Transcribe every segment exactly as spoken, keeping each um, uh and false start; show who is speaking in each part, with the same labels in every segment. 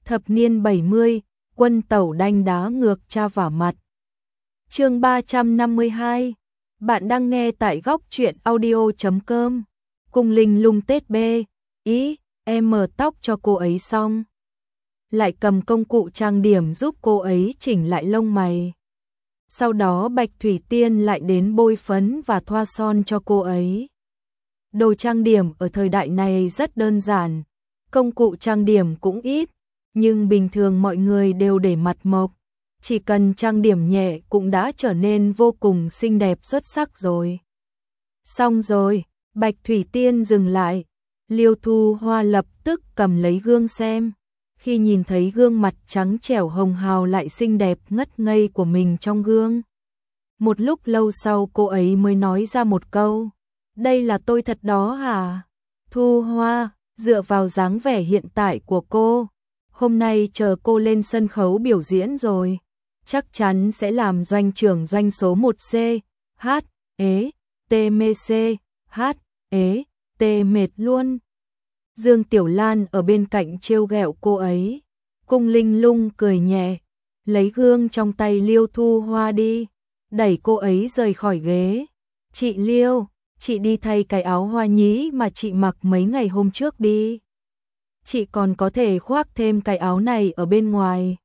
Speaker 1: Thập niên bảy mươi, quân tẩu đanh đá ngược cha vả mặt. Chương ba trăm năm mươi hai. Bạn đang nghe tại góc truyện audio chấm com. Cung Linh Lung Tết B. Ý, em mở tóc cho cô ấy xong, lại cầm công cụ trang điểm giúp cô ấy chỉnh lại lông mày. Sau đó Bạch Thủy Tiên lại đến bôi phấn và thoa son cho cô ấy. Đồ trang điểm ở thời đại này rất đơn giản, công cụ trang điểm cũng ít, nhưng bình thường mọi người đều để mặt mộc, chỉ cần trang điểm nhẹ cũng đã trở nên vô cùng xinh đẹp xuất sắc rồi. Xong rồi, Bạch Thủy Tiên dừng lại, Liêu Thu Hoa lập tức cầm lấy gương xem. Khi nhìn thấy gương mặt trắng trẻo hồng hào lại xinh đẹp ngất ngây của mình trong gương, một lúc lâu sau cô ấy mới nói ra một câu: "Đây là tôi thật đó hả?" Thu Hoa, dựa vào dáng vẻ hiện tại của cô, hôm nay chờ cô lên sân khấu biểu diễn rồi, chắc chắn sẽ làm doanh trưởng doanh số một C, hát, ế, tê mê C, hát, ế, tê mệt luôn. Dương Tiểu Lan ở bên cạnh trêu ghẹo cô ấy. Cung Linh Lung cười nhẹ, lấy gương trong tay Liêu Thu Hoa đi, đẩy cô ấy rời khỏi ghế. "Chị Liêu, chị đi thay cái áo hoa nhí mà chị mặc mấy ngày hôm trước đi. Chị còn có thể khoác thêm cái áo này ở bên ngoài.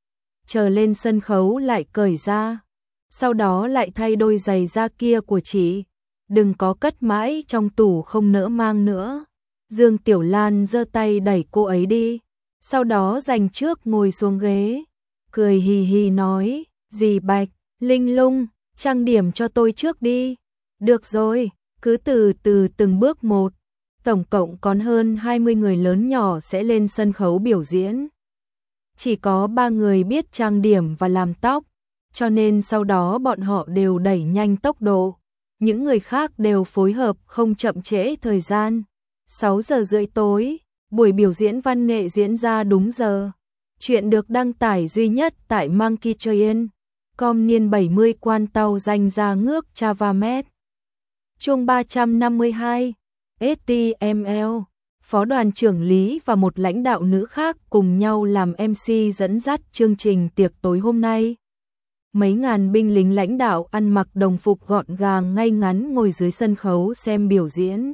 Speaker 1: Chờ lên sân khấu lại cởi ra, sau đó lại thay đôi giày da kia của chị. Đừng có cất mãi trong tủ không nỡ mang nữa." Dương Tiểu Lan giơ tay đẩy cô ấy đi, sau đó giành trước ngồi xuống ghế, cười hì hì nói: "Dì Bạch, Linh Lung, trang điểm cho tôi trước đi." "Được rồi, cứ từ từ từng bước một." Tổng cộng còn hơn hai mươi người lớn nhỏ sẽ lên sân khấu biểu diễn. Chỉ có ba người biết trang điểm và làm tóc, cho nên sau đó bọn họ đều đẩy nhanh tốc độ. Những người khác đều phối hợp không chậm trễ thời gian. sáu giờ rưỡi tối, buổi biểu diễn văn nghệ diễn ra đúng giờ. Chuyện được đăng tải duy nhất tại Monkey Train. Com niên bảy mươi quan tàu danh ra ngước Chavamet. Chương ba trăm năm mươi hai. ét tê em lờ. Phó đoàn trưởng Lý và một lãnh đạo nữ khác cùng nhau làm em xê dẫn dắt chương trình tiệc tối hôm nay. Mấy ngàn binh lính lãnh đạo ăn mặc đồng phục gọn gàng ngay ngắn ngồi dưới sân khấu xem biểu diễn.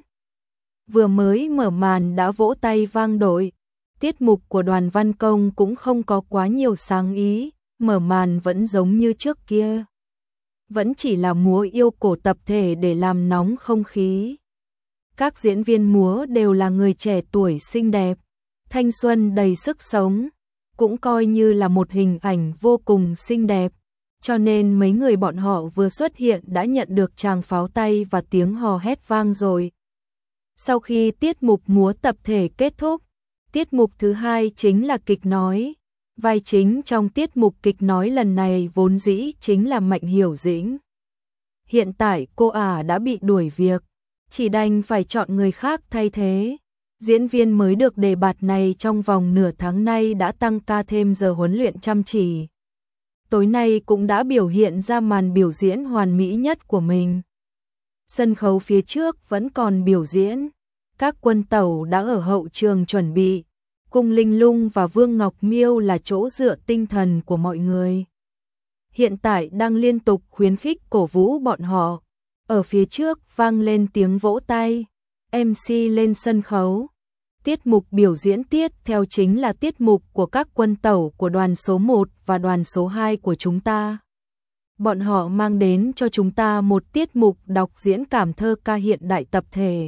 Speaker 1: Vừa mới mở màn đã vỗ tay vang dội. Tiết mục của đoàn văn công cũng không có quá nhiều sáng ý, mở màn vẫn giống như trước kia. Vẫn chỉ là múa yêu cổ tập thể để làm nóng không khí. Các diễn viên múa đều là người trẻ tuổi xinh đẹp, thanh xuân đầy sức sống, cũng coi như là một hình ảnh vô cùng xinh đẹp, cho nên mấy người bọn họ vừa xuất hiện đã nhận được tràng pháo tay và tiếng hò hét vang rồi. Sau khi tiết mục múa tập thể kết thúc, tiết mục thứ hai chính là kịch nói. Vai chính trong tiết mục kịch nói lần này vốn dĩ chính là Mạnh Hiểu Dĩnh. Hiện tại cô ả đã bị đuổi việc, chỉ đành phải chọn người khác thay thế. Diễn viên mới được đề bạt này trong vòng nửa tháng nay đã tăng ca thêm giờ huấn luyện chăm chỉ. Tối nay cũng đã biểu hiện ra màn biểu diễn hoàn mỹ nhất của mình. Sân khấu phía trước vẫn còn biểu diễn, các quân tẩu đã ở hậu trường chuẩn bị. Cung Linh Lung và Vương Ngọc Miêu là chỗ dựa tinh thần của mọi người. Hiện tại đang liên tục khuyến khích cổ vũ bọn họ. Ở phía trước vang lên tiếng vỗ tay, em xê lên sân khấu. Tiết mục biểu diễn tiếp theo chính là tiết mục của các quân tẩu của đoàn số một và đoàn số hai của chúng ta. Bọn họ mang đến cho chúng ta một tiết mục đọc diễn cảm thơ ca hiện đại tập thể.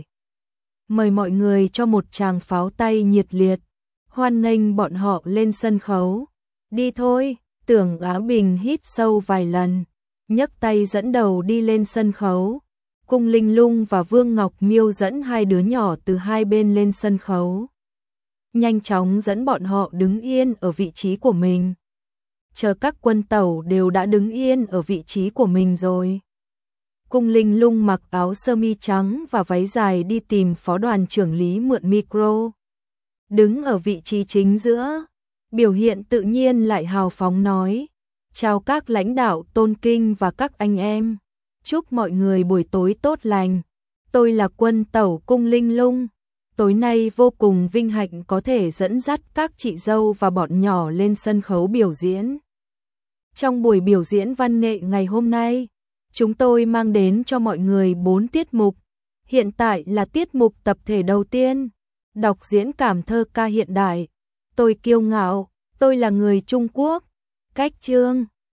Speaker 1: Mời mọi người cho một tràng pháo tay nhiệt liệt, hoan nghênh bọn họ lên sân khấu. Đi thôi, Tưởng Á Bình hít sâu vài lần, nhấc tay dẫn đầu đi lên sân khấu. Cung Linh Lung và Vương Ngọc Miêu dẫn hai đứa nhỏ từ hai bên lên sân khấu, nhanh chóng dẫn bọn họ đứng yên ở vị trí của mình. Chờ các quân tẩu đều đã đứng yên ở vị trí của mình rồi. Cung Linh Lung mặc áo sơ mi trắng và váy dài đi tìm phó đoàn trưởng Lý mượn micro. Đứng ở vị trí chính giữa, biểu hiện tự nhiên lại hào phóng nói: "Chào các lãnh đạo tôn kinh và các anh em. Chúc mọi người buổi tối tốt lành. Tôi là quân tẩu Cung Linh Lung. tối nay vô cùng vinh hạnh có thể dẫn dắt các chị dâu và bọn nhỏ lên sân khấu biểu diễn. Trong buổi biểu diễn văn nghệ ngày hôm nay, chúng tôi mang đến cho mọi người bốn tiết mục. Hiện tại là tiết mục tập thể đầu tiên, đọc diễn cảm thơ ca hiện đại. Tôi kiêu ngạo, tôi là người Trung Quốc. Cách chương